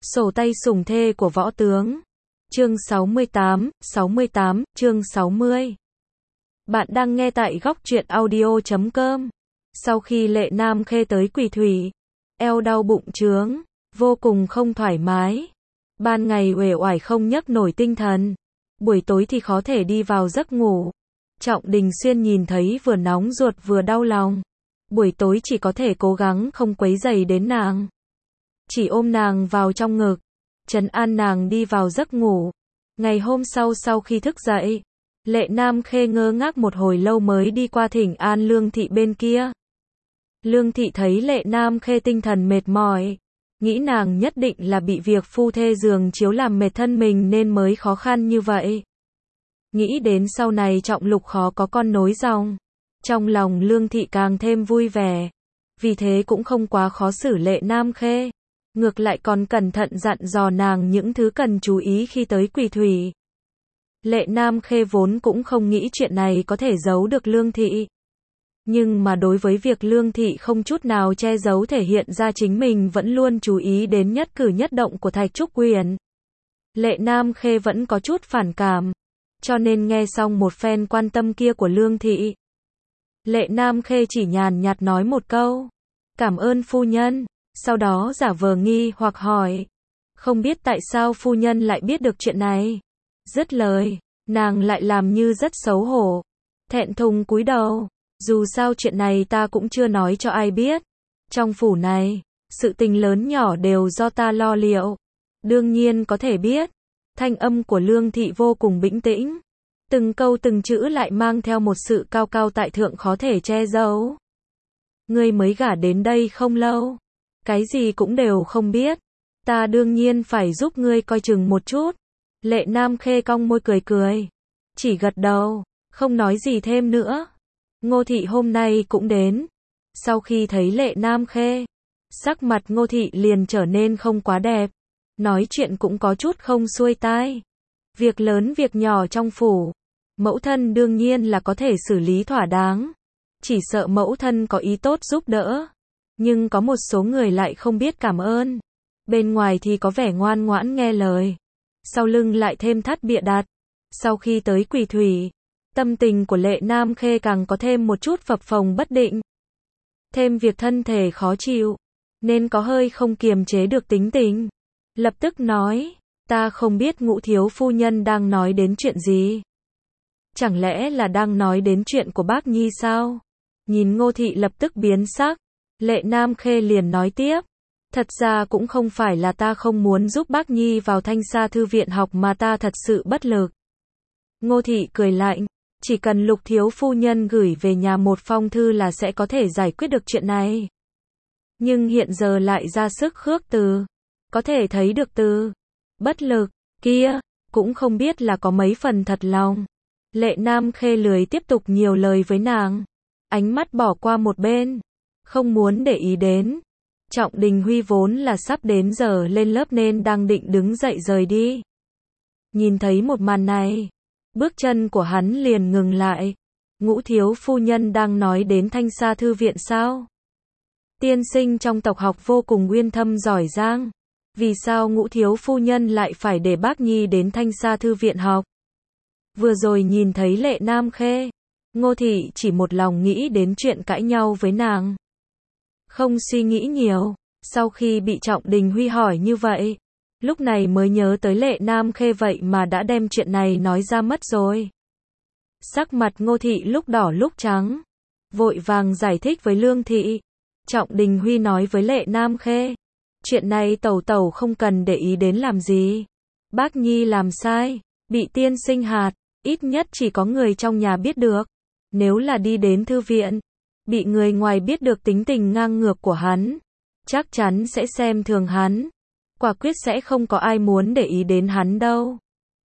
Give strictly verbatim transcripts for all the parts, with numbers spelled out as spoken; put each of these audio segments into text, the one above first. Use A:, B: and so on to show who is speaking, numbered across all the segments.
A: Sổ tay sủng thê của võ tướng. Chương sáu mươi tám, sáu mươi tám, chương sáu mươi. Bạn đang nghe tại góc truyện audio chấm com. Sau khi Lệ Nam Khê tới Quỳ Thủy, eo đau bụng trướng, vô cùng không thoải mái. Ban ngày uể oải không nhấc nổi tinh thần, buổi tối thì khó thể đi vào giấc ngủ. Trọng Đình Xuyên nhìn thấy vừa nóng ruột vừa đau lòng. Buổi tối chỉ có thể cố gắng không quấy rầy đến nàng, chỉ ôm nàng vào trong ngực, trấn an nàng đi vào giấc ngủ. Ngày hôm sau sau khi thức dậy, Lệ Nam Khê ngơ ngác một hồi lâu mới đi qua thỉnh an Lương Thị bên kia. Lương Thị thấy Lệ Nam Khê tinh thần mệt mỏi, nghĩ nàng nhất định là bị việc phu thê giường chiếu làm mệt thân mình nên mới khó khăn như vậy. Nghĩ đến sau này Trọng Lục khó có con nối dòng, trong lòng Lương Thị càng thêm vui vẻ, vì thế cũng không quá khó xử Lệ Nam Khê, ngược lại còn cẩn thận dặn dò nàng những thứ cần chú ý khi tới Quỳ Thủy. Lệ Nam Khê vốn cũng không nghĩ chuyện này có thể giấu được Lương Thị, nhưng mà đối với việc Lương Thị không chút nào che giấu thể hiện ra chính mình vẫn luôn chú ý đến nhất cử nhất động của Thạch Trúc Quyền, Lệ Nam Khê vẫn có chút phản cảm, cho nên nghe xong một phen quan tâm kia của Lương Thị, Lệ Nam Khê chỉ nhàn nhạt nói một câu, cảm ơn phu nhân, sau đó giả vờ nghi hoặc hỏi, không biết tại sao phu nhân lại biết được chuyện này. Dứt lời, nàng lại làm như rất xấu hổ, thẹn thùng cúi đầu, dù sao chuyện này ta cũng chưa nói cho ai biết. Trong phủ này, sự tình lớn nhỏ đều do ta lo liệu, đương nhiên có thể biết. Thanh âm của Lương Thị vô cùng bình tĩnh, từng câu từng chữ lại mang theo một sự cao cao tại thượng khó thể che giấu. Ngươi mới gả đến đây không lâu, cái gì cũng đều không biết, ta đương nhiên phải giúp ngươi coi chừng một chút. Lệ Nam Khê cong môi cười cười, chỉ gật đầu, không nói gì thêm nữa. Ngô Thị hôm nay cũng đến. Sau khi thấy Lệ Nam Khê, sắc mặt Ngô Thị liền trở nên không quá đẹp, nói chuyện cũng có chút không xuôi tai. Việc lớn việc nhỏ trong phủ, mẫu thân đương nhiên là có thể xử lý thỏa đáng, chỉ sợ mẫu thân có ý tốt giúp đỡ, nhưng có một số người lại không biết cảm ơn. Bên ngoài thì có vẻ ngoan ngoãn nghe lời, sau lưng lại thêm thắt bịa đặt. Sau khi tới Quỳ Thủy, tâm tình của Lệ Nam Khê càng có thêm một chút phập phồng bất định. Thêm việc thân thể khó chịu, nên có hơi không kiềm chế được tính tình. Lập tức nói, ta không biết Ngũ thiếu phu nhân đang nói đến chuyện gì. Chẳng lẽ là đang nói đến chuyện của bác Nhi sao? Nhìn Ngô Thị lập tức biến sắc, Lệ Nam Khê liền nói tiếp, thật ra cũng không phải là ta không muốn giúp bác Nhi vào Thanh Sa thư viện học mà ta thật sự bất lực. Ngô Thị cười lạnh, chỉ cần Lục thiếu phu nhân gửi về nhà một phong thư là sẽ có thể giải quyết được chuyện này. Nhưng hiện giờ lại ra sức khước từ, có thể thấy được từ bất lực kia, cũng không biết là có mấy phần thật lòng. Lệ Nam Khê lười tiếp tục nhiều lời với nàng, ánh mắt bỏ qua một bên, không muốn để ý đến. Trọng Đình Huy vốn là sắp đến giờ lên lớp nên đang định đứng dậy rời đi. Nhìn thấy một màn này, bước chân của hắn liền ngừng lại. Ngũ thiếu phu nhân đang nói đến Thanh Sa thư viện sao? Tiên sinh trong tộc học vô cùng uyên thâm giỏi giang, vì sao Ngũ thiếu phu nhân lại phải để bác Nhi đến Thanh Sa thư viện học? Vừa rồi nhìn thấy Lệ Nam Khê, Ngô Thị chỉ một lòng nghĩ đến chuyện cãi nhau với nàng, không suy nghĩ nhiều. Sau khi bị Trọng Đình Huy hỏi như vậy, lúc này mới nhớ tới Lệ Nam Khê vậy mà đã đem chuyện này nói ra mất rồi. Sắc mặt Ngô Thị lúc đỏ lúc trắng, vội vàng giải thích với Lương Thị. Trọng Đình Huy nói với Lệ Nam Khê, chuyện này tẩu tẩu không cần để ý đến làm gì. Bác Nhi làm sai, bị tiên sinh hạt, ít nhất chỉ có người trong nhà biết được. Nếu là đi đến thư viện, bị người ngoài biết được tính tình ngang ngược của hắn, chắc chắn sẽ xem thường hắn, quả quyết sẽ không có ai muốn để ý đến hắn đâu.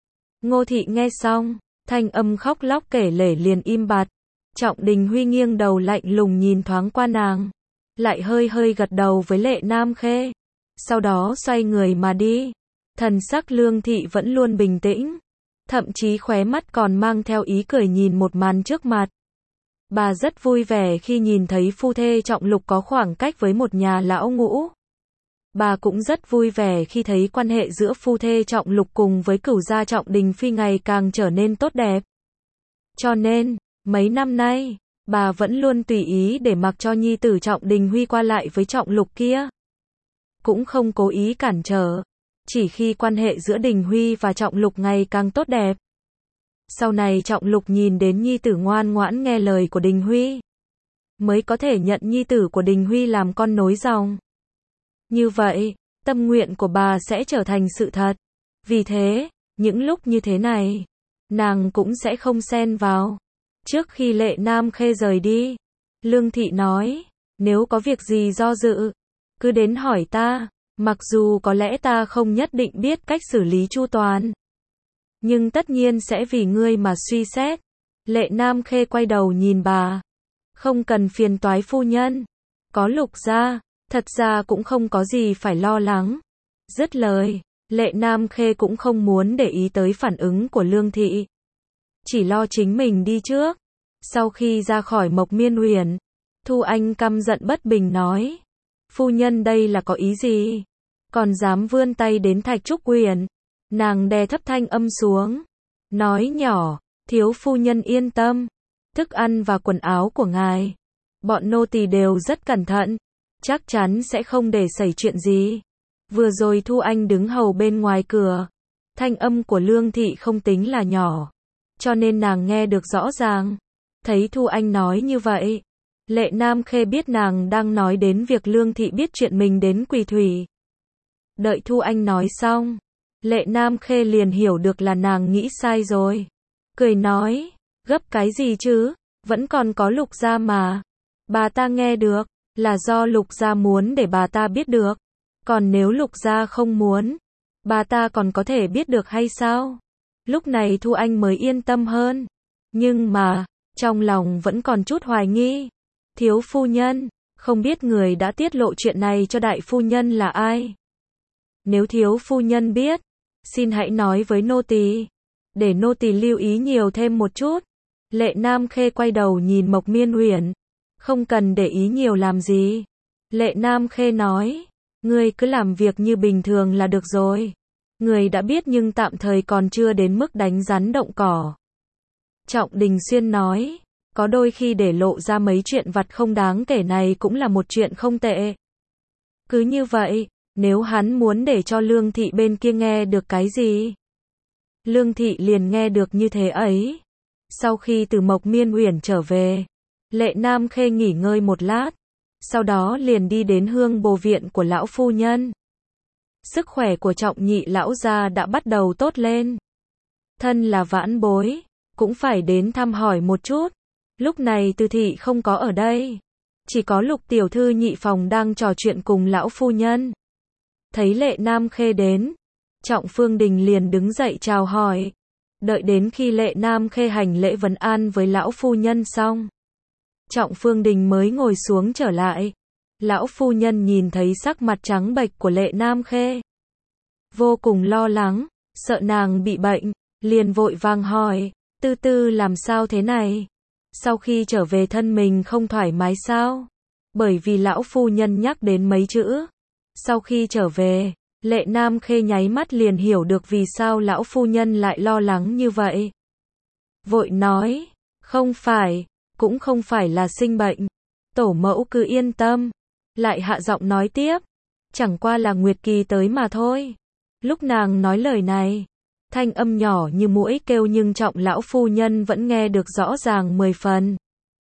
A: Ngô Thị nghe xong, thanh âm khóc lóc kể lể liền im bặt. Trọng Đình Huy nghiêng đầu lạnh lùng nhìn thoáng qua nàng, lại hơi hơi gật đầu với Lệ Nam Khê, sau đó xoay người mà đi. Thần sắc Lương Thị vẫn luôn bình tĩnh, thậm chí khóe mắt còn mang theo ý cười nhìn một màn trước mặt. Bà rất vui vẻ khi nhìn thấy phu thê Trọng Lục có khoảng cách với một nhà lão ngũ. Bà cũng rất vui vẻ khi thấy quan hệ giữa phu thê Trọng Lục cùng với cửu gia Trọng Đình Phi ngày càng trở nên tốt đẹp. Cho nên, mấy năm nay, bà vẫn luôn tùy ý để mặc cho nhi tử Trọng Đình Huy qua lại với Trọng Lục kia. Cũng không cố ý cản trở. Chỉ khi quan hệ giữa Đình Huy và Trọng Lục ngày càng tốt đẹp. Sau này Trọng Lục nhìn đến nhi tử ngoan ngoãn nghe lời của Đình Huy, mới có thể nhận nhi tử của Đình Huy làm con nối dòng. Như vậy, tâm nguyện của bà sẽ trở thành sự thật. Vì thế, những lúc như thế này, nàng cũng sẽ không xen vào. Trước khi Lệ Nam Khê rời đi, Lương Thị nói, nếu có việc gì do dự, cứ đến hỏi ta, mặc dù có lẽ ta không nhất định biết cách xử lý chu toàn, nhưng tất nhiên sẽ vì ngươi mà suy xét. Lệ Nam Khê quay đầu nhìn bà, không cần phiền toái phu nhân, có Lục gia, thật ra cũng không có gì phải lo lắng. Dứt lời, Lệ Nam Khê cũng không muốn để ý tới phản ứng của Lương Thị, chỉ lo chính mình đi trước. Sau khi ra khỏi Mộc Miên Uyển, Thu Anh căm giận bất bình nói, phu nhân đây là có ý gì? Còn dám vươn tay đến Thạch Trúc Uyển. Nàng đè thấp thanh âm xuống, nói nhỏ, thiếu phu nhân yên tâm, thức ăn và quần áo của ngài, bọn nô tỳ đều rất cẩn thận, chắc chắn sẽ không để xảy chuyện gì. Vừa rồi Thu Anh đứng hầu bên ngoài cửa, thanh âm của Lương Thị không tính là nhỏ, cho nên nàng nghe được rõ ràng. Thấy Thu Anh nói như vậy, Lệ Nam Khê biết nàng đang nói đến việc Lương Thị biết chuyện mình đến Quỳ Thủy. Đợi Thu Anh nói xong, Lệ Nam Khê liền hiểu được là nàng nghĩ sai rồi. Cười nói, gấp cái gì chứ, vẫn còn có Lục gia mà. Bà ta nghe được, là do Lục gia muốn để bà ta biết được. Còn nếu Lục gia không muốn, bà ta còn có thể biết được hay sao? Lúc này Thu Anh mới yên tâm hơn. Nhưng mà, trong lòng vẫn còn chút hoài nghi. Thiếu phu nhân, không biết người đã tiết lộ chuyện này cho đại phu nhân là ai? Nếu thiếu phu nhân biết, xin hãy nói với nô tỳ, để nô tỳ lưu ý nhiều thêm một chút. Lệ Nam Khê quay đầu nhìn Mộc Miên Uyển, không cần để ý nhiều làm gì. Lệ Nam Khê nói, ngươi cứ làm việc như bình thường là được rồi. Người đã biết nhưng tạm thời còn chưa đến mức đánh rắn động cỏ. Trọng Đình Xuyên nói, có đôi khi để lộ ra mấy chuyện vặt không đáng kể này cũng là một chuyện không tệ. Cứ như vậy, nếu hắn muốn để cho Lương Thị bên kia nghe được cái gì, Lương Thị liền nghe được như thế ấy. Sau khi từ Mộc Miên Uyển trở về, Lệ Nam Khê nghỉ ngơi một lát, sau đó liền đi đến Hương Bồ viện của lão phu nhân. Sức khỏe của Trọng nhị lão gia đã bắt đầu tốt lên. Thân là vãn bối, cũng phải đến thăm hỏi một chút. Lúc này Từ thị không có ở đây, chỉ có Lục tiểu thư nhị phòng đang trò chuyện cùng lão phu nhân. Thấy Lệ Nam Khê đến, Trọng Phương Đình liền đứng dậy chào hỏi. Đợi đến khi Lệ Nam Khê hành lễ vấn an với lão phu nhân xong, Trọng Phương Đình mới ngồi xuống trở lại. Lão phu nhân nhìn thấy sắc mặt trắng bệch của Lệ Nam Khê, vô cùng lo lắng, sợ nàng bị bệnh, liền vội vàng hỏi, Tư Tư làm sao thế này? Sau khi trở về thân mình không thoải mái sao? Bởi vì lão phu nhân nhắc đến mấy chữ. Sau khi trở về, Lệ Nam Khê nháy mắt liền hiểu được vì sao lão phu nhân lại lo lắng như vậy. Vội nói, không phải, cũng không phải là sinh bệnh. Tổ mẫu cứ yên tâm. Lại hạ giọng nói tiếp, chẳng qua là nguyệt kỳ tới mà thôi. Lúc nàng nói lời này, thanh âm nhỏ như muỗi kêu nhưng Trọng lão phu nhân vẫn nghe được rõ ràng mười phần.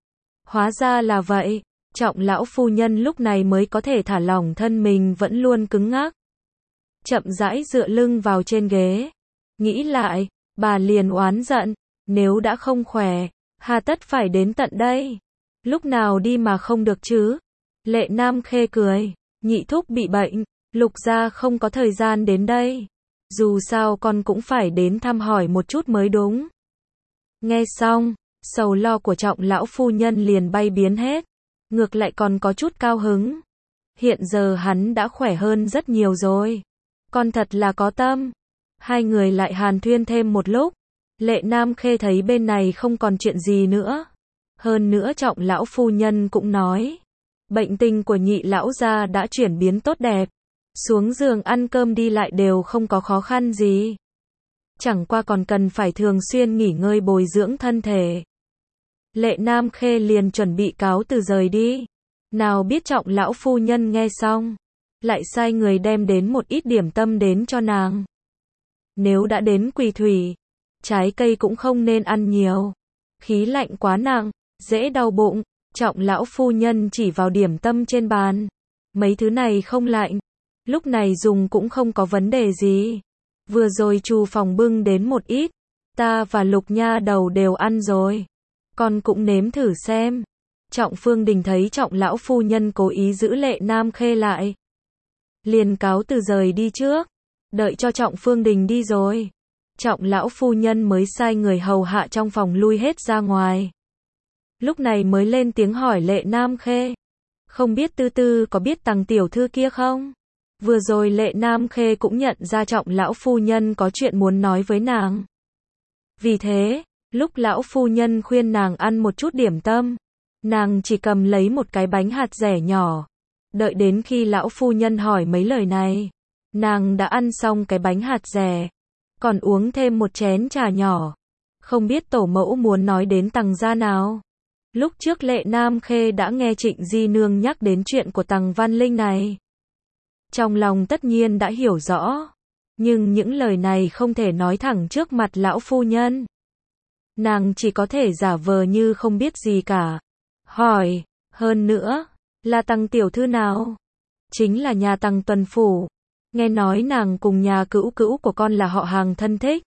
A: Hóa ra là vậy, Trọng lão phu nhân lúc này mới có thể thả lỏng thân mình vẫn luôn cứng ngắc. Chậm rãi dựa lưng vào trên ghế. Nghĩ lại, bà liền oán giận, nếu đã không khỏe, hà tất phải đến tận đây. Lúc nào đi mà không được chứ? Lệ Nam Khê cười, nhị thúc bị bệnh, Lục gia không có thời gian đến đây. Dù sao con cũng phải đến thăm hỏi một chút mới đúng. Nghe xong, sầu lo của Trọng lão phu nhân liền bay biến hết. Ngược lại còn có chút cao hứng. Hiện giờ hắn đã khỏe hơn rất nhiều rồi. Con thật là có tâm. Hai người lại hàn thuyên thêm một lúc. Lệ Nam Khê thấy bên này không còn chuyện gì nữa. Hơn nữa Trọng lão phu nhân cũng nói, bệnh tình của nhị lão gia đã chuyển biến tốt đẹp. Xuống giường ăn cơm đi lại đều không có khó khăn gì. Chẳng qua còn cần phải thường xuyên nghỉ ngơi bồi dưỡng thân thể. Lệ Nam Khê liền chuẩn bị cáo từ rời đi. Nào biết Trọng lão phu nhân nghe xong, lại sai người đem đến một ít điểm tâm đến cho nàng. Nếu đã đến Quỳ Thủy, trái cây cũng không nên ăn nhiều. Khí lạnh quá nặng, dễ đau bụng. Trọng lão phu nhân chỉ vào điểm tâm trên bàn. Mấy thứ này không lạnh, lúc này dùng cũng không có vấn đề gì. Vừa rồi Trù phòng bưng đến một ít, ta và Lục nha đầu đều ăn rồi. Con cũng nếm thử xem. Trọng Phương Đình thấy Trọng lão phu nhân cố ý giữ Lệ Nam Khê lại, liền cáo từ rời đi trước. Đợi cho Trọng Phương Đình đi rồi, Trọng lão phu nhân mới sai người hầu hạ trong phòng lui hết ra ngoài. Lúc này mới lên tiếng hỏi Lệ Nam Khê, không biết Tư Tư có biết Tằng tiểu thư kia không? Vừa rồi Lệ Nam Khê cũng nhận ra Trọng lão phu nhân có chuyện muốn nói với nàng. Vì thế, lúc lão phu nhân khuyên nàng ăn một chút điểm tâm, nàng chỉ cầm lấy một cái bánh hạt dẻ nhỏ. Đợi đến khi lão phu nhân hỏi mấy lời này, nàng đã ăn xong cái bánh hạt dẻ, còn uống thêm một chén trà nhỏ. Không biết tổ mẫu muốn nói đến Tằng gia nào? Lúc trước Lệ Nam Khê đã nghe Trịnh Di Nương nhắc đến chuyện của Tằng Văn Linh này. Trong lòng tất nhiên đã hiểu rõ, nhưng những lời này không thể nói thẳng trước mặt lão phu nhân. Nàng chỉ có thể giả vờ như không biết gì cả. Hỏi, hơn nữa, là Tằng tiểu thư nào? Chính là nhà Tằng Tuần Phủ. Nghe nói nàng cùng nhà cữu cữu của con là họ hàng thân thích.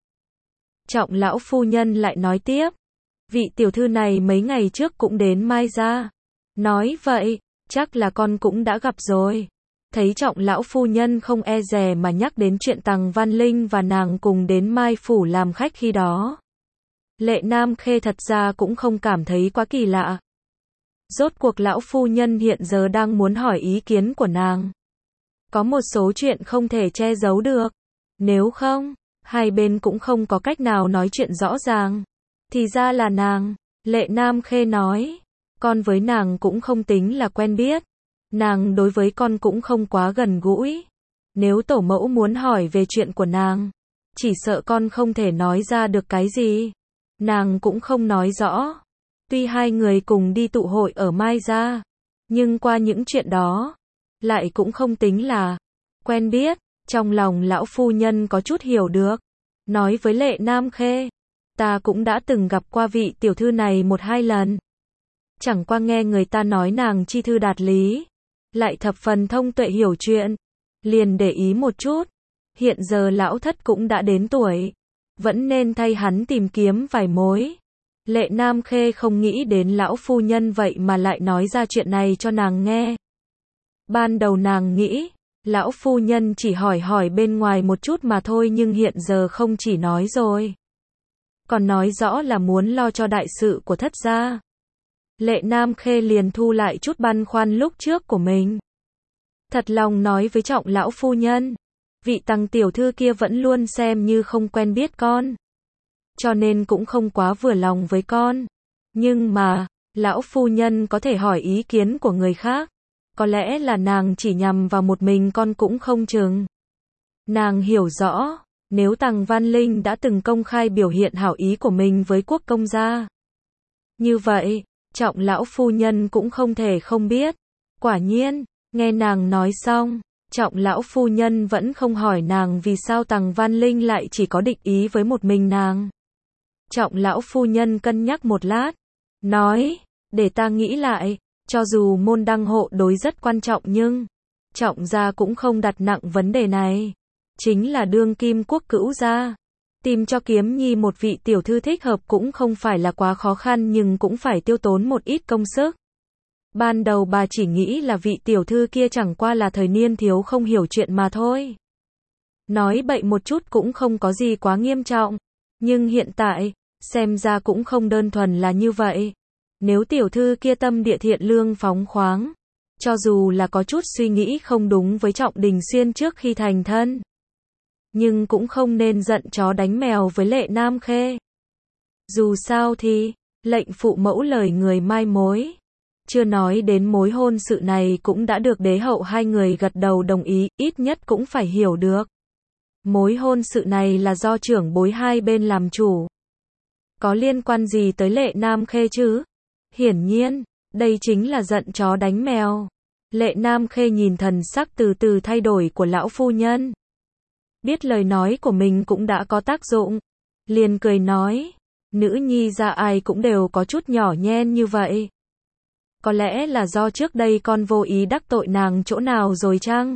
A: Trọng lão phu nhân lại nói tiếp, vị tiểu thư này mấy ngày trước cũng đến Mai gia. Nói vậy, chắc là con cũng đã gặp rồi. Thấy Trọng lão phu nhân không e dè mà nhắc đến chuyện Tằng Văn Linh và nàng cùng đến Mai phủ làm khách khi đó, Lệ Nam Khê thật ra cũng không cảm thấy quá kỳ lạ. Rốt cuộc lão phu nhân hiện giờ đang muốn hỏi ý kiến của nàng. Có một số chuyện không thể che giấu được. Nếu không, hai bên cũng không có cách nào nói chuyện rõ ràng. Thì ra là nàng. Lệ Nam Khê nói, con với nàng cũng không tính là quen biết. Nàng đối với con cũng không quá gần gũi. Nếu tổ mẫu muốn hỏi về chuyện của nàng, chỉ sợ con không thể nói ra được cái gì. Nàng cũng không nói rõ. Tuy hai người cùng đi tụ hội ở Mai gia, nhưng qua những chuyện đó, lại cũng không tính là quen biết. Trong lòng lão phu nhân có chút hiểu được, nói với Lệ Nam Khê, ta cũng đã từng gặp qua vị tiểu thư này một hai lần. Chẳng qua nghe người ta nói nàng chi thư đạt lý, lại thập phần thông tuệ hiểu chuyện, liền để ý một chút. Hiện giờ lão thất cũng đã đến tuổi, vẫn nên thay hắn tìm kiếm vài mối. Lệ Nam Khê không nghĩ đến lão phu nhân vậy mà lại nói ra chuyện này cho nàng nghe. Ban đầu nàng nghĩ, lão phu nhân chỉ hỏi hỏi bên ngoài một chút mà thôi, nhưng hiện giờ không chỉ nói rồi, còn nói rõ là muốn lo cho đại sự của thất gia. Lệ Nam Khê liền thu lại chút băn khoăn lúc trước của mình. Thật lòng nói với Trọng lão phu nhân, vị Tằng tiểu thư kia vẫn luôn xem như không quen biết con, cho nên cũng không quá vừa lòng với con. Nhưng mà, lão phu nhân có thể hỏi ý kiến của người khác. Có lẽ là nàng chỉ nhằm vào một mình con cũng không chừng. Nàng hiểu rõ, nếu Tằng Văn Linh đã từng công khai biểu hiện hảo ý của mình với quốc công gia, như vậy, Trọng lão phu nhân cũng không thể không biết. Quả nhiên, nghe nàng nói xong, Trọng lão phu nhân vẫn không hỏi nàng vì sao Tằng Văn Linh lại chỉ có định ý với một mình nàng. Trọng lão phu nhân cân nhắc một lát, nói, để ta nghĩ lại. Cho dù môn đăng hộ đối rất quan trọng nhưng Trọng gia cũng không đặt nặng vấn đề này. Chính là đương kim quốc cữu gia, tìm cho Kiếm Nhi một vị tiểu thư thích hợp cũng không phải là quá khó khăn, nhưng cũng phải tiêu tốn một ít công sức. Ban đầu bà chỉ nghĩ là vị tiểu thư kia chẳng qua là thời niên thiếu không hiểu chuyện mà thôi. Nói bậy một chút cũng không có gì quá nghiêm trọng. Nhưng hiện tại, xem ra cũng không đơn thuần là như vậy. Nếu tiểu thư kia tâm địa thiện lương phóng khoáng, cho dù là có chút suy nghĩ không đúng với Trọng Đình Xuyên trước khi thành thân, nhưng cũng không nên giận chó đánh mèo với Lệ Nam Khê. Dù sao thì, lệnh phụ mẫu lời người mai mối. Chưa nói đến mối hôn sự này cũng đã được đế hậu hai người gật đầu đồng ý, ít nhất cũng phải hiểu được. Mối hôn sự này là do trưởng bối hai bên làm chủ. Có liên quan gì tới Lệ Nam Khê chứ? Hiển nhiên, đây chính là giận chó đánh mèo. Lệ Nam Khê nhìn thần sắc từ từ thay đổi của lão phu nhân. Biết lời nói của mình cũng đã có tác dụng. Liền cười nói, nữ nhi ra ai cũng đều có chút nhỏ nhen như vậy. Có lẽ là do trước đây con vô ý đắc tội nàng chỗ nào rồi chăng?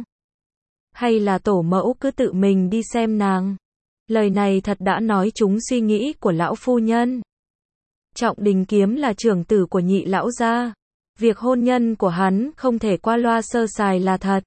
A: Hay là tổ mẫu cứ tự mình đi xem nàng? Lời này thật đã nói trúng suy nghĩ của lão phu nhân. Trọng Đình Kiếm là trưởng tử của nhị lão gia. Việc hôn nhân của hắn không thể qua loa sơ sài là thật.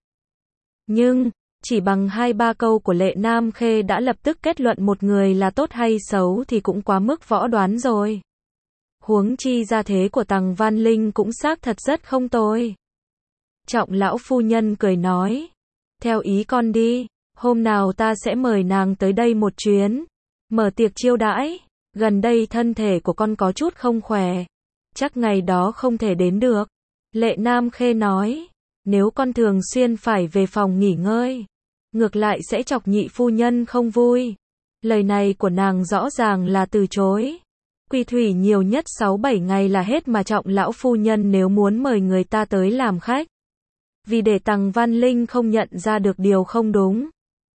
A: Nhưng, chỉ bằng hai ba câu của Lệ Nam Khê đã lập tức kết luận một người là tốt hay xấu thì cũng quá mức võ đoán rồi. Huống chi gia thế của Tằng Văn Linh cũng xác thật rất không tồi. Trọng lão phu nhân cười nói, theo ý con đi, hôm nào ta sẽ mời nàng tới đây một chuyến, mở tiệc chiêu đãi. Gần đây thân thể của con có chút không khỏe, chắc ngày đó không thể đến được. Lệ Nam Khê nói, nếu con thường xuyên phải về phòng nghỉ ngơi, ngược lại sẽ chọc nhị phu nhân không vui. Lời này của nàng rõ ràng là từ chối. Quy thủy nhiều nhất sáu bảy ngày là hết mà Trọng lão phu nhân nếu muốn mời người ta tới làm khách. Vì để Tằng Văn Linh không nhận ra được điều không đúng,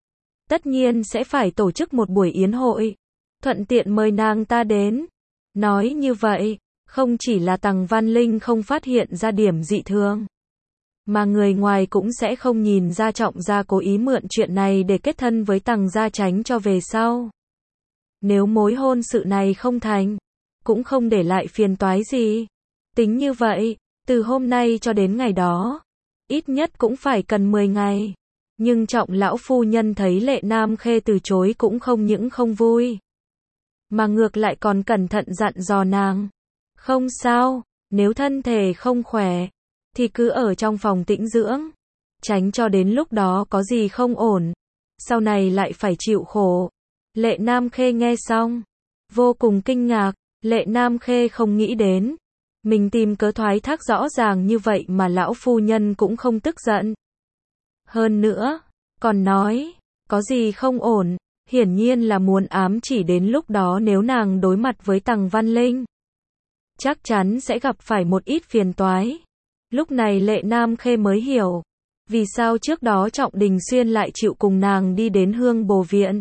A: tất nhiên sẽ phải tổ chức một buổi yến hội, thuận tiện mời nàng ta đến. Nói như vậy, không chỉ là Tằng Văn Linh không phát hiện ra điểm dị thường, mà người ngoài cũng sẽ không nhìn ra Trọng gia cố ý mượn chuyện này để kết thân với Tằng gia tránh cho về sau. Nếu mối hôn sự này không thành, cũng không để lại phiền toái gì. Tính như vậy, từ hôm nay cho đến ngày đó, ít nhất cũng phải cần mười ngày. Nhưng Trọng lão phu nhân thấy Lệ Nam Khê từ chối cũng không những không vui, mà ngược lại còn cẩn thận dặn dò nàng. Không sao, nếu thân thể không khỏe, thì cứ ở trong phòng tĩnh dưỡng, tránh cho đến lúc đó có gì không ổn, sau này lại phải chịu khổ. Lệ Nam Khê nghe xong, vô cùng kinh ngạc. Lệ Nam Khê không nghĩ đến, mình tìm cớ thoái thác rõ ràng như vậy mà lão phu nhân cũng không tức giận. Hơn nữa, còn nói, có gì không ổn, hiển nhiên là muốn ám chỉ đến lúc đó nếu nàng đối mặt với Tằng Văn Linh, chắc chắn sẽ gặp phải một ít phiền toái. Lúc này Lệ Nam Khê mới hiểu, vì sao trước đó Trọng Đình Xuyên lại chịu cùng nàng đi đến Hương Bồ Viện.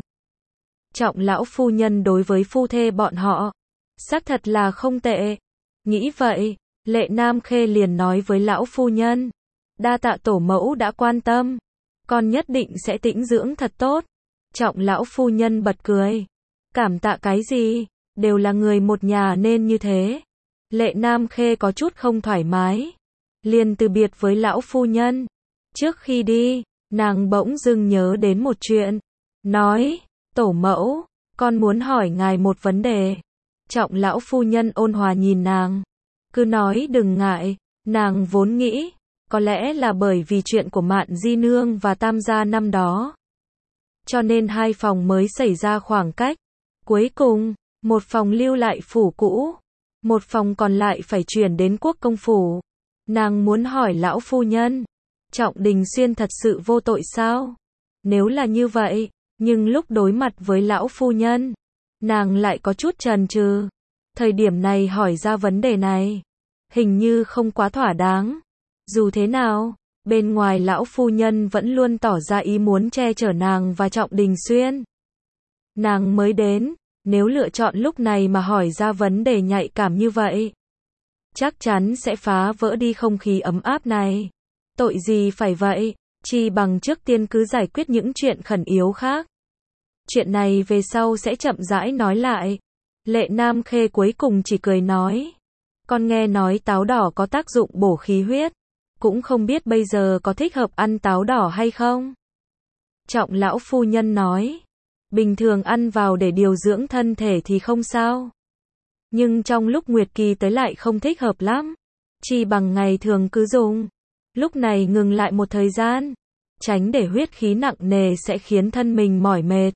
A: Trọng lão phu nhân đối với phu thê bọn họ, xác thật là không tệ. Nghĩ vậy, Lệ Nam Khê liền nói với lão phu nhân, đa tạ tổ mẫu đã quan tâm, con nhất định sẽ tĩnh dưỡng thật tốt. Trọng lão phu nhân bật cười, cảm tạ cái gì, đều là người một nhà nên như thế. Lệ Nam Khê có chút không thoải mái, liền từ biệt với lão phu nhân. Trước khi đi, nàng bỗng dưng nhớ đến một chuyện, nói, tổ mẫu, con muốn hỏi ngài một vấn đề. Trọng lão phu nhân ôn hòa nhìn nàng, cứ nói đừng ngại. Nàng vốn nghĩ, có lẽ là bởi vì chuyện của Mạn Di Nương và Tam gia năm đó, cho nên hai phòng mới xảy ra khoảng cách. Cuối cùng, một phòng lưu lại phủ cũ, một phòng còn lại phải chuyển đến Quốc công phủ. Nàng muốn hỏi lão phu nhân, Trọng Đình Xuyên thật sự vô tội sao? Nếu là như vậy, nhưng lúc đối mặt với lão phu nhân, nàng lại có chút chần chừ. Thời điểm này hỏi ra vấn đề này, hình như không quá thỏa đáng. Dù thế nào, bên ngoài lão phu nhân vẫn luôn tỏ ra ý muốn che chở nàng và Trọng Đình Xuyên. Nàng mới đến, nếu lựa chọn lúc này mà hỏi ra vấn đề nhạy cảm như vậy, chắc chắn sẽ phá vỡ đi không khí ấm áp này. Tội gì phải vậy, chi bằng trước tiên cứ giải quyết những chuyện khẩn yếu khác. Chuyện này về sau sẽ chậm rãi nói lại. Lệ Nam Khê cuối cùng chỉ cười nói, con nghe nói táo đỏ có tác dụng bổ khí huyết, cũng không biết bây giờ có thích hợp ăn táo đỏ hay không? Trọng lão phu nhân nói, bình thường ăn vào để điều dưỡng thân thể thì không sao, nhưng trong lúc nguyệt kỳ tới lại không thích hợp lắm, chi bằng ngày thường cứ dùng, lúc này ngừng lại một thời gian, tránh để huyết khí nặng nề sẽ khiến thân mình mỏi mệt.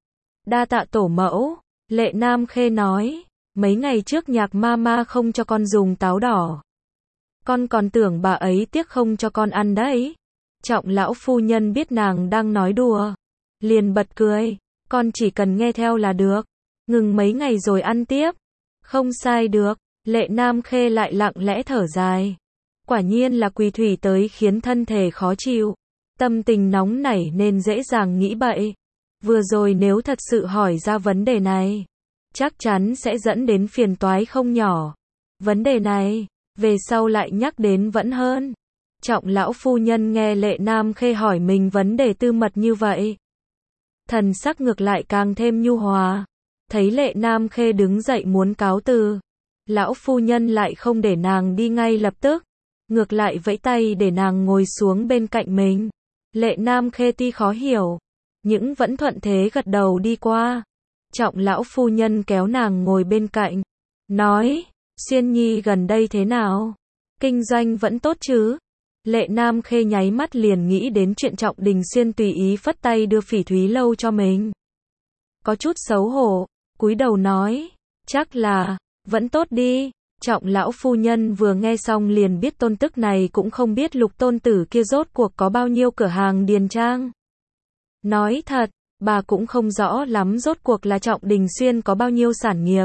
A: Đa tạ tổ mẫu. Lệ Nam Khê nói, mấy ngày trước Nhạc ma ma không cho con dùng táo đỏ, Con còn tưởng bà ấy tiếc không cho con ăn đấy. Trọng lão phu nhân biết nàng đang nói đùa, liền bật cười. Con chỉ cần nghe theo là được. Ngừng mấy ngày rồi ăn tiếp. Không sai được. Lệ Nam Khê lại lặng lẽ thở dài. Quả nhiên là quỳ thủy tới khiến thân thể khó chịu. Tâm tình nóng nảy nên dễ dàng nghĩ bậy. Vừa rồi nếu thật sự hỏi ra vấn đề này, chắc chắn sẽ dẫn đến phiền toái không nhỏ. Vấn đề này, về sau lại nhắc đến vẫn hơn. Trọng lão phu nhân nghe Lệ Nam Khê hỏi mình vấn đề tư mật như vậy, thần sắc ngược lại càng thêm nhu hòa. Thấy Lệ Nam Khê đứng dậy muốn cáo từ, lão phu nhân lại không để nàng đi ngay lập tức, ngược lại vẫy tay để nàng ngồi xuống bên cạnh mình. Lệ Nam Khê tuy khó hiểu, nhưng vẫn thuận thế gật đầu đi qua. Trọng lão phu nhân kéo nàng ngồi bên cạnh, nói, Xuyên Nhi gần đây thế nào? Kinh doanh vẫn tốt chứ? Lệ Nam Khê nháy mắt liền nghĩ đến chuyện Trọng Đình Xuyên tùy ý phất tay đưa Phỉ Thúy Lâu cho mình. Có chút xấu hổ, cúi đầu nói, chắc là, vẫn tốt đi. Trọng lão phu nhân vừa nghe xong liền biết tôn tức này cũng không biết Lục tôn tử kia rốt cuộc có bao nhiêu cửa hàng điền trang. Nói thật, bà cũng không rõ lắm rốt cuộc là Trọng Đình Xuyên có bao nhiêu sản nghiệp.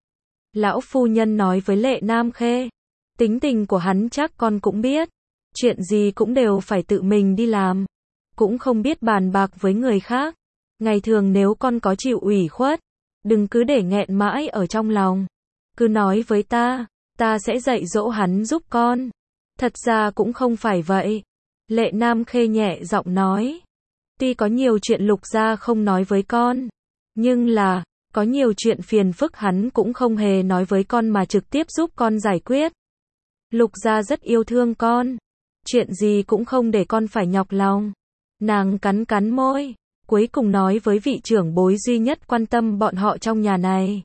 A: Lão phu nhân nói với Lệ Nam Khê, tính tình của hắn chắc con cũng biết, chuyện gì cũng đều phải tự mình đi làm, cũng không biết bàn bạc với người khác. Ngày thường nếu con có chịu ủy khuất, đừng cứ để nghẹn mãi ở trong lòng, cứ nói với ta, ta sẽ dạy dỗ hắn giúp con. Thật ra cũng không phải vậy. Lệ Nam Khê nhẹ giọng nói, tuy có nhiều chuyện Lục gia không nói với con, nhưng là, có nhiều chuyện phiền phức hắn cũng không hề nói với con mà trực tiếp giúp con giải quyết. Lục gia rất yêu thương con, chuyện gì cũng không để con phải nhọc lòng. Nàng cắn cắn môi, cuối cùng nói với vị trưởng bối duy nhất quan tâm bọn họ trong nhà này.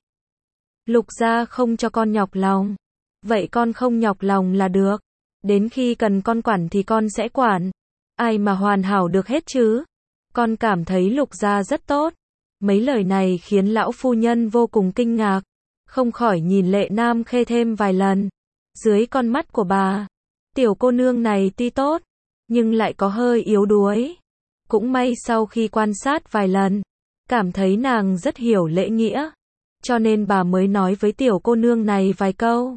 A: Lục gia không cho con nhọc lòng, vậy con không nhọc lòng là được. Đến khi cần con quản thì con sẽ quản. Ai mà hoàn hảo được hết chứ? Con cảm thấy Lục gia rất tốt. Mấy lời này khiến lão phu nhân vô cùng kinh ngạc, không khỏi nhìn Lệ Nam Khê thêm vài lần. Dưới con mắt của bà, tiểu cô nương này tuy tốt, nhưng lại có hơi yếu đuối. Cũng may sau khi quan sát vài lần, cảm thấy nàng rất hiểu lễ nghĩa, cho nên bà mới nói với tiểu cô nương này vài câu,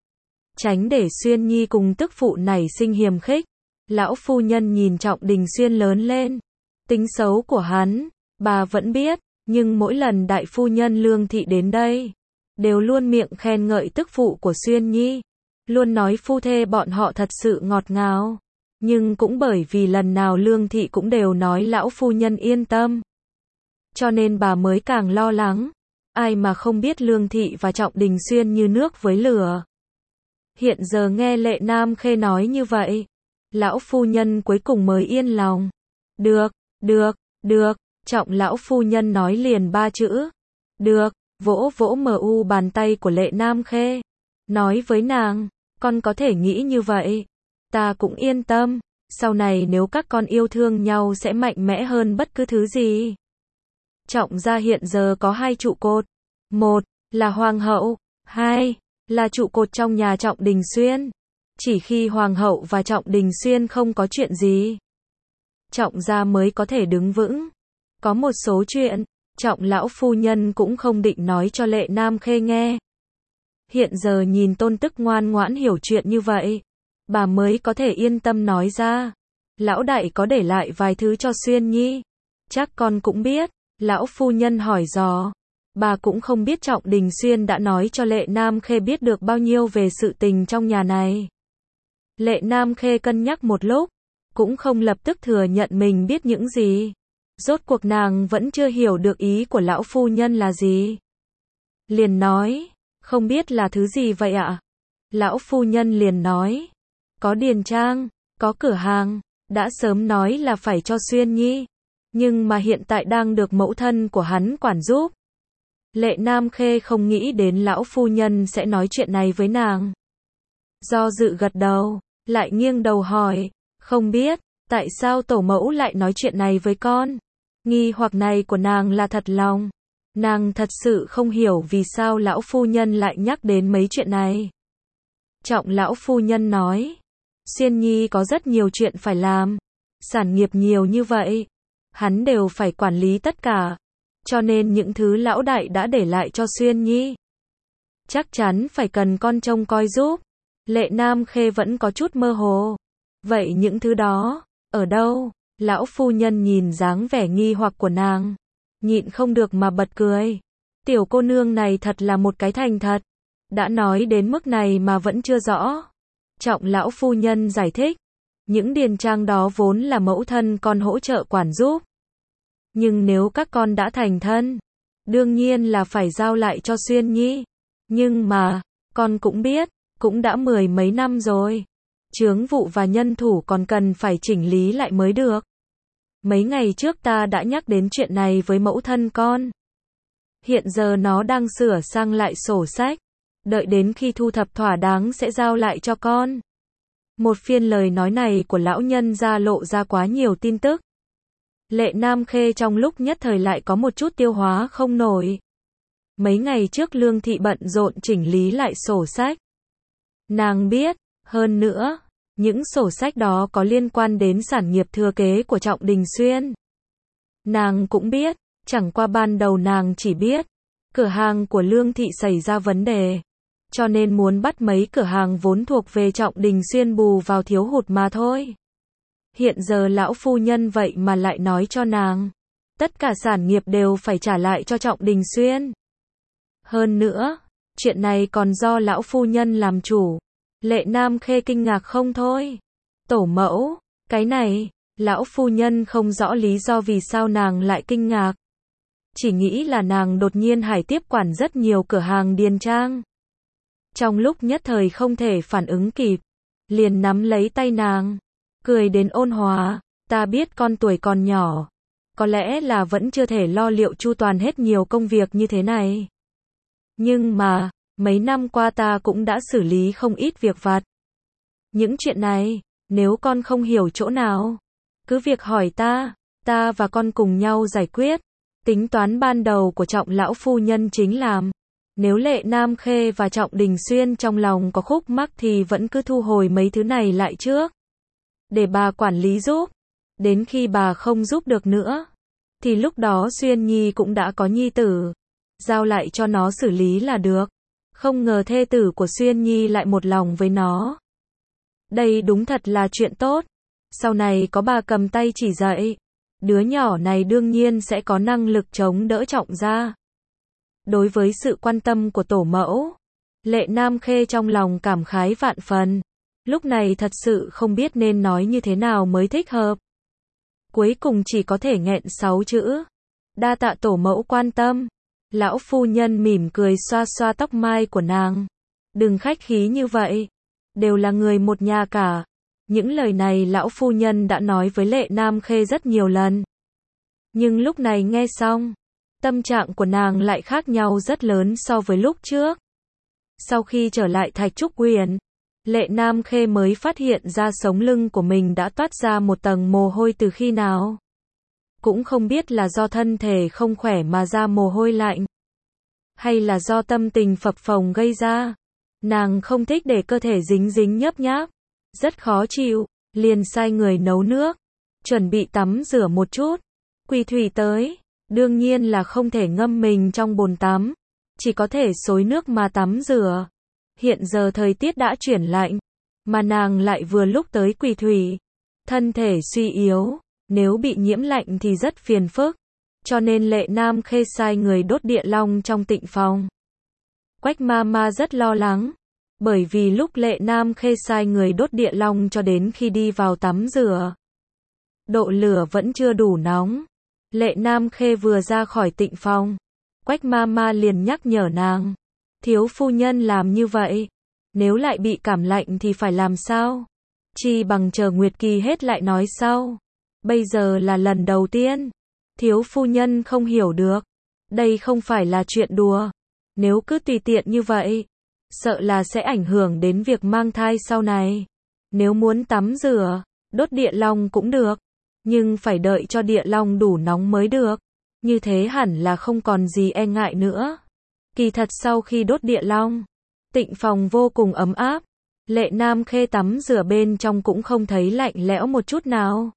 A: tránh để Xuyên Nhi cùng tức phụ nảy sinh hiềm khích. Lão phu nhân nhìn Trọng Đình Xuyên lớn lên, tính xấu của hắn, bà vẫn biết, nhưng mỗi lần đại phu nhân Lương Thị đến đây, đều luôn miệng khen ngợi tức phụ của Xuyên Nhi, luôn nói phu thê bọn họ thật sự ngọt ngào. Nhưng cũng bởi vì lần nào Lương Thị cũng đều nói lão phu nhân yên tâm, cho nên bà mới càng lo lắng. Ai mà không biết Lương Thị và Trọng Đình Xuyên như nước với lửa. Hiện giờ nghe Lệ Nam Khê nói như vậy, lão phu nhân cuối cùng mới yên lòng. Được, được, được. Trọng lão phu nhân nói liền ba chữ. Được, vỗ vỗ mờ u bàn tay của Lệ Nam Khê, nói với nàng, con có thể nghĩ như vậy, ta cũng yên tâm. Sau này nếu các con yêu thương nhau sẽ mạnh mẽ hơn bất cứ thứ gì. Trọng gia hiện giờ có hai trụ cột, một là hoàng hậu, hai là trụ cột trong nhà Trọng Đình Xuyên. Chỉ khi hoàng hậu và Trọng Đình Xuyên không có chuyện gì, Trọng gia mới có thể đứng vững. Có một số chuyện, Trọng lão phu nhân cũng không định nói cho Lệ Nam Khê nghe. Hiện giờ nhìn tôn tức ngoan ngoãn hiểu chuyện như vậy, bà mới có thể yên tâm nói ra. Lão đại có để lại vài thứ cho Xuyên Nhi, chắc con cũng biết. Lão phu nhân hỏi dò, bà cũng không biết Trọng Đình Xuyên đã nói cho Lệ Nam Khê biết được bao nhiêu về sự tình trong nhà này. Lệ Nam Khê cân nhắc một lúc, cũng không lập tức thừa nhận mình biết những gì. Rốt cuộc nàng vẫn chưa hiểu được ý của lão phu nhân là gì. Liền nói, không biết là thứ gì vậy ạ? Lão phu nhân liền nói, có điền trang, có cửa hàng, đã sớm nói là phải cho Xuyên Nhi, nhưng mà hiện tại đang được mẫu thân của hắn quản giúp. Lệ Nam Khê không nghĩ đến lão phu nhân sẽ nói chuyện này với nàng. Do dự gật đầu, lại nghiêng đầu hỏi, không biết, tại sao tổ mẫu lại nói chuyện này với con? Nghi hoặc này của nàng là thật lòng. Nàng thật sự không hiểu vì sao lão phu nhân lại nhắc đến mấy chuyện này. Trọng lão phu nhân nói. Xuyên Nhi có rất nhiều chuyện phải làm. Sản nghiệp nhiều như vậy. Hắn đều phải quản lý tất cả. Cho nên những thứ lão đại đã để lại cho Xuyên Nhi. Chắc chắn phải cần con trông coi giúp. Lệ Nam Khê vẫn có chút mơ hồ. Vậy những thứ đó, ở đâu? Lão phu nhân nhìn dáng vẻ nghi hoặc của nàng. Nhịn không được mà bật cười. Tiểu cô nương này thật là một cái thành thật. Đã nói đến mức này mà vẫn chưa rõ. Trọng lão phu nhân giải thích. Những điền trang đó vốn là mẫu thân con hỗ trợ quản giúp. Nhưng nếu các con đã thành thân, đương nhiên là phải giao lại cho Xuyên Nhi. Nhưng mà, con cũng biết, cũng đã mười mấy năm rồi. Chướng vụ và nhân thủ còn cần phải chỉnh lý lại mới được. Mấy ngày trước ta đã nhắc đến chuyện này với mẫu thân con. Hiện giờ nó đang sửa sang lại sổ sách. Đợi đến khi thu thập thỏa đáng sẽ giao lại cho con. Một phiên lời nói này của lão nhân ra lộ ra quá nhiều tin tức. Lệ Nam Khê trong lúc nhất thời lại có một chút tiêu hóa không nổi. Mấy ngày trước Lương Thị bận rộn chỉnh lý lại sổ sách. Nàng biết, hơn nữa, những sổ sách đó có liên quan đến sản nghiệp thừa kế của Trọng Đình Xuyên. Nàng cũng biết, chẳng qua ban đầu nàng chỉ biết, cửa hàng của Lương Thị xảy ra vấn đề. Cho nên muốn bắt mấy cửa hàng vốn thuộc về Trọng Đình Xuyên bù vào thiếu hụt mà thôi. Hiện giờ lão phu nhân vậy mà lại nói cho nàng. Tất cả sản nghiệp đều phải trả lại cho Trọng Đình Xuyên. Hơn nữa, chuyện này còn do lão phu nhân làm chủ. Lệ Nam Khê kinh ngạc không thôi. Tổ mẫu, cái này, lão phu nhân không rõ lý do vì sao nàng lại kinh ngạc. Chỉ nghĩ là nàng đột nhiên hải tiếp quản rất nhiều cửa hàng điền trang. Trong lúc nhất thời không thể phản ứng kịp, liền nắm lấy tay nàng, cười đến ôn hòa, ta biết con tuổi còn nhỏ, có lẽ là vẫn chưa thể lo liệu chu toàn hết nhiều công việc như thế này. Nhưng mà, mấy năm qua ta cũng đã xử lý không ít việc vặt. Những chuyện này, nếu con không hiểu chỗ nào, cứ việc hỏi ta, ta và con cùng nhau giải quyết. Tính toán ban đầu của Trọng lão phu nhân chính là, nếu Lệ Nam Khê và Trọng Đình Xuyên trong lòng có khúc mắc thì vẫn cứ thu hồi mấy thứ này lại trước. Để bà quản lý giúp. Đến khi bà không giúp được nữa, thì lúc đó Xuyên Nhi cũng đã có nhi tử. Giao lại cho nó xử lý là được. Không ngờ thê tử của Xuyên Nhi lại một lòng với nó. Đây đúng thật là chuyện tốt. Sau này có bà cầm tay chỉ dạy, đứa nhỏ này đương nhiên sẽ có năng lực chống đỡ Trọng gia. Đối với sự quan tâm của tổ mẫu, Lệ Nam Khê trong lòng cảm khái vạn phần. Lúc này thật sự không biết nên nói như thế nào mới thích hợp. Cuối cùng chỉ có thể nghẹn sáu chữ. Đa tạ tổ mẫu quan tâm. Lão phu nhân mỉm cười xoa xoa tóc mai của nàng. Đừng khách khí như vậy. Đều là người một nhà cả. Những lời này lão phu nhân đã nói với Lệ Nam Khê rất nhiều lần. Nhưng lúc này nghe xong, tâm trạng của nàng lại khác nhau rất lớn so với lúc trước. Sau khi trở lại Thạch Trúc Uyển, Lệ Nam Khê mới phát hiện ra sống lưng của mình đã toát ra một tầng mồ hôi từ khi nào. Cũng không biết là do thân thể không khỏe mà ra mồ hôi lạnh, hay là do tâm tình phập phồng gây ra. Nàng không thích để cơ thể dính dính nhấp nháp, rất khó chịu, liền sai người nấu nước, chuẩn bị tắm rửa một chút. Quỳ thủy tới, đương nhiên là không thể ngâm mình trong bồn tắm, chỉ có thể xối nước mà tắm rửa. Hiện giờ thời tiết đã chuyển lạnh, mà nàng lại vừa lúc tới quỳ thủy, thân thể suy yếu, nếu bị nhiễm lạnh thì rất phiền phức, cho nên Lệ Nam Khê sai người đốt địa long trong tịnh phòng. Quách ma ma rất lo lắng, bởi vì lúc Lệ Nam Khê sai người đốt địa long cho đến khi đi vào tắm rửa, độ lửa vẫn chưa đủ nóng. Lệ Nam Khê vừa ra khỏi tịnh phòng, Quách ma ma liền nhắc nhở nàng, thiếu phu nhân làm như vậy, nếu lại bị cảm lạnh thì phải làm sao? Chi bằng chờ nguyệt kỳ hết lại nói sau. Bây giờ là lần đầu tiên, thiếu phu nhân không hiểu được, đây không phải là chuyện đùa. Nếu cứ tùy tiện như vậy, sợ là sẽ ảnh hưởng đến việc mang thai sau này. Nếu muốn tắm rửa, đốt địa long cũng được, nhưng phải đợi cho địa long đủ nóng mới được. Như thế hẳn là không còn gì e ngại nữa. Kỳ thật sau khi đốt địa long, tịnh phòng vô cùng ấm áp. Lệ Nam Khê tắm rửa bên trong cũng không thấy lạnh lẽo một chút nào.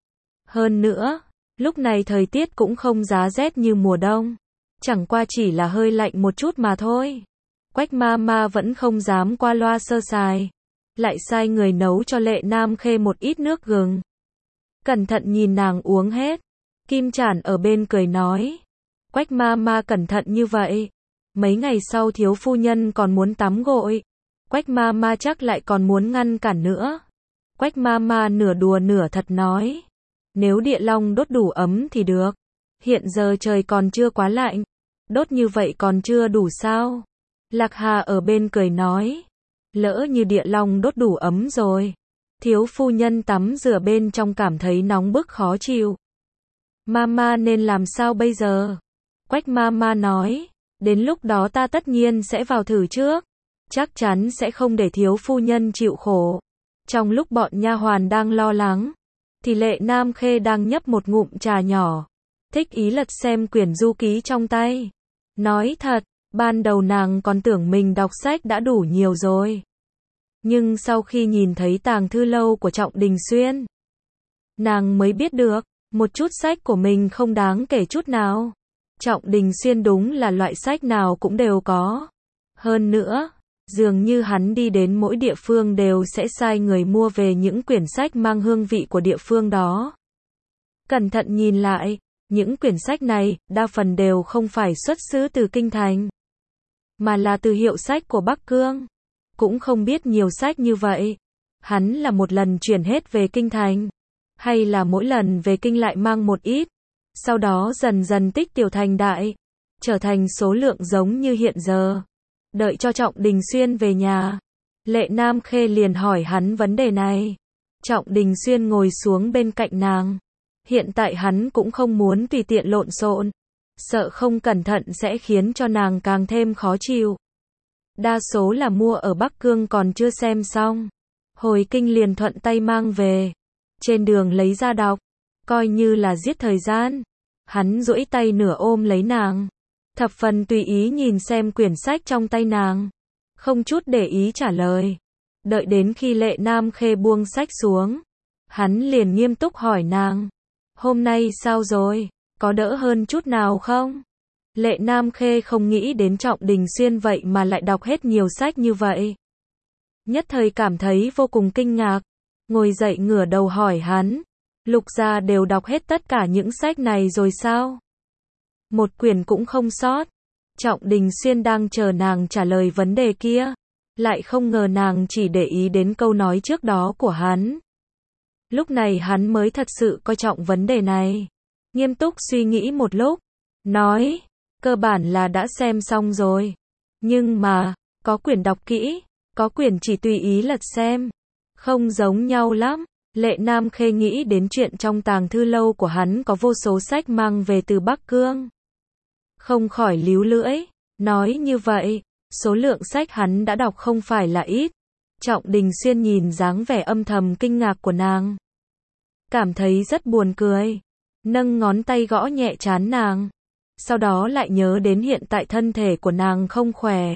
A: Hơn nữa, lúc này thời tiết cũng không giá rét như mùa đông. Chẳng qua chỉ là hơi lạnh một chút mà thôi. Quách ma ma vẫn không dám qua loa sơ sài. Lại sai người nấu cho Lệ Nam Khê một ít nước gừng. Cẩn thận nhìn nàng uống hết. Kim Chản ở bên cười nói. Quách ma ma cẩn thận như vậy. Mấy ngày sau thiếu phu nhân còn muốn tắm gội. Quách ma ma chắc lại còn muốn ngăn cản nữa. Quách ma ma nửa đùa nửa thật nói. Nếu địa long đốt đủ ấm thì được. Hiện giờ trời còn chưa quá lạnh. Đốt như vậy còn chưa đủ sao? Lạc Hà ở bên cười nói. Lỡ như địa long đốt đủ ấm rồi. Thiếu phu nhân tắm rửa bên trong cảm thấy nóng bức khó chịu. Mama nên làm sao bây giờ? Quách Mama nói. Đến lúc đó ta tất nhiên sẽ vào thử trước. Chắc chắn sẽ không để thiếu phu nhân chịu khổ. Trong lúc bọn nha hoàn đang lo lắng, thì Lệ Nam Khê đang nhấp một ngụm trà nhỏ. Thích ý lật xem quyển du ký trong tay. Nói thật, ban đầu nàng còn tưởng mình đọc sách đã đủ nhiều rồi. Nhưng sau khi nhìn thấy tàng thư lâu của Trọng Đình Xuyên, nàng mới biết được, một chút sách của mình không đáng kể chút nào. Trọng Đình Xuyên đúng là loại sách nào cũng đều có. Hơn nữa, dường như hắn đi đến mỗi địa phương đều sẽ sai người mua về những quyển sách mang hương vị của địa phương đó. Cẩn thận nhìn lại, những quyển sách này, đa phần đều không phải xuất xứ từ Kinh Thành, mà là từ hiệu sách của Bắc Cương. Cũng không biết nhiều sách như vậy, hắn là một lần chuyển hết về Kinh Thành, hay là mỗi lần về Kinh lại mang một ít, sau đó dần dần tích tiểu thành đại, trở thành số lượng giống như hiện giờ. Đợi cho Trọng Đình Xuyên về nhà, Lệ Nam Khê liền hỏi hắn vấn đề này. Trọng Đình Xuyên ngồi xuống bên cạnh nàng. Hiện tại hắn cũng không muốn tùy tiện lộn xộn, sợ không cẩn thận sẽ khiến cho nàng càng thêm khó chịu. Đa số là mua ở Bắc Cương còn chưa xem xong, hồi Kinh liền thuận tay mang về, trên đường lấy ra đọc, coi như là giết thời gian. Hắn duỗi tay nửa ôm lấy nàng, thập phần tùy ý nhìn xem quyển sách trong tay nàng, không chút để ý trả lời. Đợi đến khi Lệ Nam Khê buông sách xuống, hắn liền nghiêm túc hỏi nàng, hôm nay sao rồi, có đỡ hơn chút nào không? Lệ Nam Khê không nghĩ đến Trọng Đình Xuyên vậy mà lại đọc hết nhiều sách như vậy. Nhất thời cảm thấy vô cùng kinh ngạc, ngồi dậy ngửa đầu hỏi hắn, Lục gia đều đọc hết tất cả những sách này rồi sao? Một quyển cũng không sót. Trọng Đình Xuyên đang chờ nàng trả lời vấn đề kia, lại không ngờ nàng chỉ để ý đến câu nói trước đó của hắn. Lúc này hắn mới thật sự coi trọng vấn đề này, nghiêm túc suy nghĩ một lúc, nói, cơ bản là đã xem xong rồi, nhưng mà, có quyển đọc kỹ, có quyển chỉ tùy ý lật xem, không giống nhau lắm. Lệ Nam Khê nghĩ đến chuyện trong tàng thư lâu của hắn có vô số sách mang về từ Bắc Cương, không khỏi líu lưỡi, nói như vậy, số lượng sách hắn đã đọc không phải là ít. Trọng Đình Xuyên nhìn dáng vẻ âm thầm kinh ngạc của nàng, cảm thấy rất buồn cười, nâng ngón tay gõ nhẹ trán nàng, sau đó lại nhớ đến hiện tại thân thể của nàng không khỏe.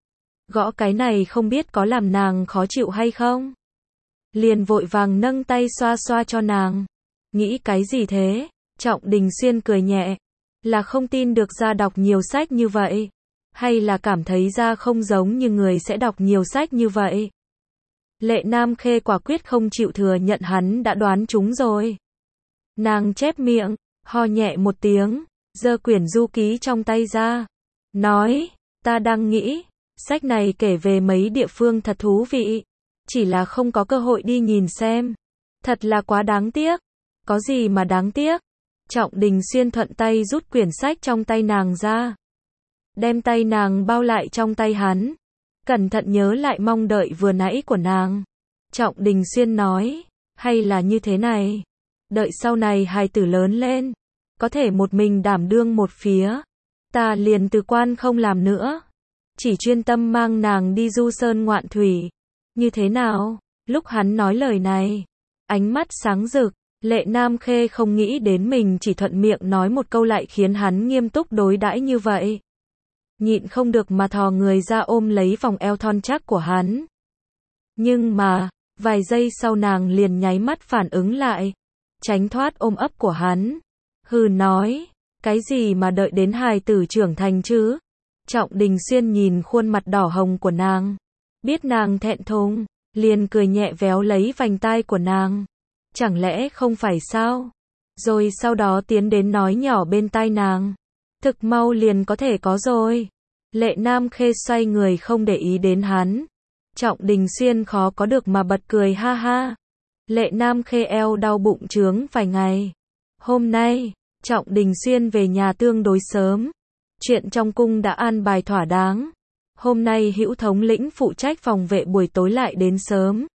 A: Gõ cái này không biết có làm nàng khó chịu hay không? Liền vội vàng nâng tay xoa xoa cho nàng. Nghĩ cái gì thế? Trọng Đình Xuyên cười nhẹ. Là không tin được ra đọc nhiều sách như vậy? Hay là cảm thấy ra không giống như người sẽ đọc nhiều sách như vậy? Lệ Nam Khê quả quyết không chịu thừa nhận hắn đã đoán trúng rồi. Nàng chép miệng, ho nhẹ một tiếng, giơ quyển du ký trong tay ra. Nói, ta đang nghĩ, sách này kể về mấy địa phương thật thú vị. Chỉ là không có cơ hội đi nhìn xem. Thật là quá đáng tiếc. Có gì mà đáng tiếc? Trọng Đình Xuyên thuận tay rút quyển sách trong tay nàng ra, đem tay nàng bao lại trong tay hắn, cẩn thận nhớ lại mong đợi vừa nãy của nàng. Trọng Đình Xuyên nói, hay là như thế này, đợi sau này hài tử lớn lên, có thể một mình đảm đương một phía, ta liền từ quan không làm nữa, chỉ chuyên tâm mang nàng đi du sơn ngoạn thủy. Như thế nào? Lúc hắn nói lời này, ánh mắt sáng rực, Lệ Nam Khê không nghĩ đến mình chỉ thuận miệng nói một câu lại khiến hắn nghiêm túc đối đãi như vậy. Nhịn không được mà thò người ra ôm lấy vòng eo thon chắc của hắn. Nhưng mà, vài giây sau nàng liền nháy mắt phản ứng lại, tránh thoát ôm ấp của hắn. Hừ nói, cái gì mà đợi đến hài tử trưởng thành chứ? Trọng Đình Xuyên nhìn khuôn mặt đỏ hồng của nàng, biết nàng thẹn thùng, liền cười nhẹ véo lấy vành tai của nàng. Chẳng lẽ không phải sao? Rồi sau đó tiến đến nói nhỏ bên tai nàng. Thực mau liền có thể có rồi. Lệ Nam Khê xoay người không để ý đến hắn. Trọng Đình Xuyên khó có được mà bật cười ha ha. Lệ Nam Khê eo đau bụng trướng vài ngày. Hôm nay, Trọng Đình Xuyên về nhà tương đối sớm. Chuyện trong cung đã an bài thỏa đáng. Hôm nay Hữu thống lĩnh phụ trách phòng vệ buổi tối lại đến sớm.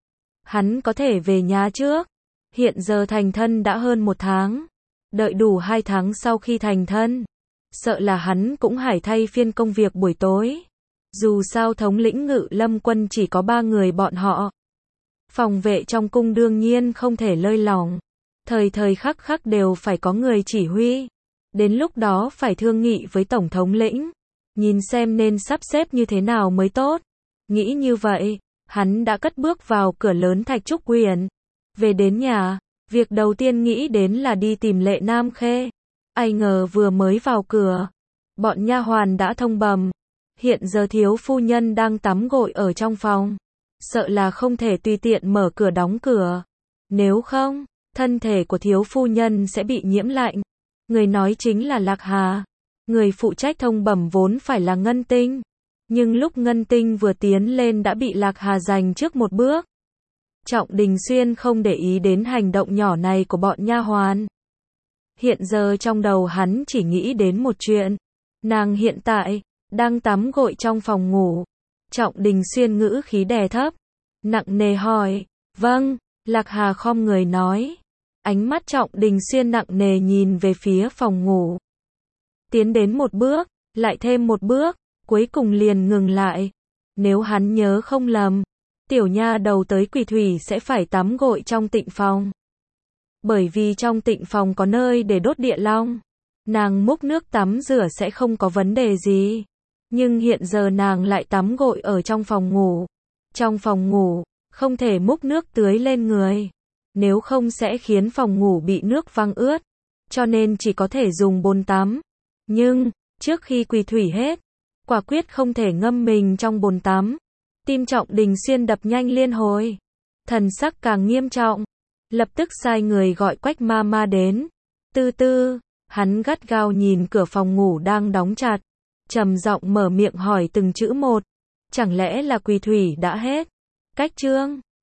A: Hắn có thể về nhà trước. Hiện giờ thành thân đã hơn một tháng. Đợi đủ hai tháng sau khi thành thân. Sợ là hắn cũng hải thay phiên công việc buổi tối. Dù sao thống lĩnh Ngự Lâm quân chỉ có ba người bọn họ. Phòng vệ trong cung đương nhiên không thể lơi lỏng. Thời thời khắc khắc đều phải có người chỉ huy. Đến lúc đó phải thương nghị với tổng thống lĩnh. Nhìn xem nên sắp xếp như thế nào mới tốt. Nghĩ như vậy, hắn đã cất bước vào cửa lớn Thạch Trúc Uyển. Về đến nhà, việc đầu tiên nghĩ đến là đi tìm Lệ Nam Khê. Ai ngờ vừa mới vào cửa, bọn nha hoàn đã thông bẩm, hiện giờ thiếu phu nhân đang tắm gội ở trong phòng, sợ là không thể tùy tiện mở cửa đóng cửa. Nếu không, thân thể của thiếu phu nhân sẽ bị nhiễm lạnh. Người nói chính là Lạc Hà. Người phụ trách thông bẩm vốn phải là Ngân Tinh, nhưng lúc Ngân Tinh vừa tiến lên đã bị Lạc Hà giành trước một bước. Trọng Đình Xuyên không để ý đến hành động nhỏ này của bọn nha hoàn. Hiện giờ trong đầu hắn chỉ nghĩ đến một chuyện. Nàng hiện tại, đang tắm gội trong phòng ngủ. Trọng Đình Xuyên ngữ khí đè thấp, nặng nề hỏi, vâng, Lạc Hà khom người nói. Ánh mắt Trọng Đình Xuyên nặng nề nhìn về phía phòng ngủ. Tiến đến một bước, lại thêm một bước, cuối cùng liền ngừng lại. Nếu hắn nhớ không lầm, tiểu nha đầu tới Quỳ Thủy sẽ phải tắm gội trong tịnh phòng. Bởi vì trong tịnh phòng có nơi để đốt địa long. Nàng múc nước tắm rửa sẽ không có vấn đề gì. Nhưng hiện giờ nàng lại tắm gội ở trong phòng ngủ. Trong phòng ngủ, không thể múc nước tưới lên người. Nếu không sẽ khiến phòng ngủ bị nước văng ướt. Cho nên chỉ có thể dùng bồn tắm. Nhưng, trước khi Quỳ Thủy hết, quả quyết không thể ngâm mình trong bồn tắm. Tim Trọng Đình Xuyên đập nhanh liên hồi. Thần sắc càng nghiêm trọng. Lập tức sai người gọi Quách ma ma đến. Tư tư, hắn gắt gao nhìn cửa phòng ngủ đang đóng chặt. Trầm giọng mở miệng hỏi từng chữ một. Chẳng lẽ là Quỳ Thủy đã hết? Cách chương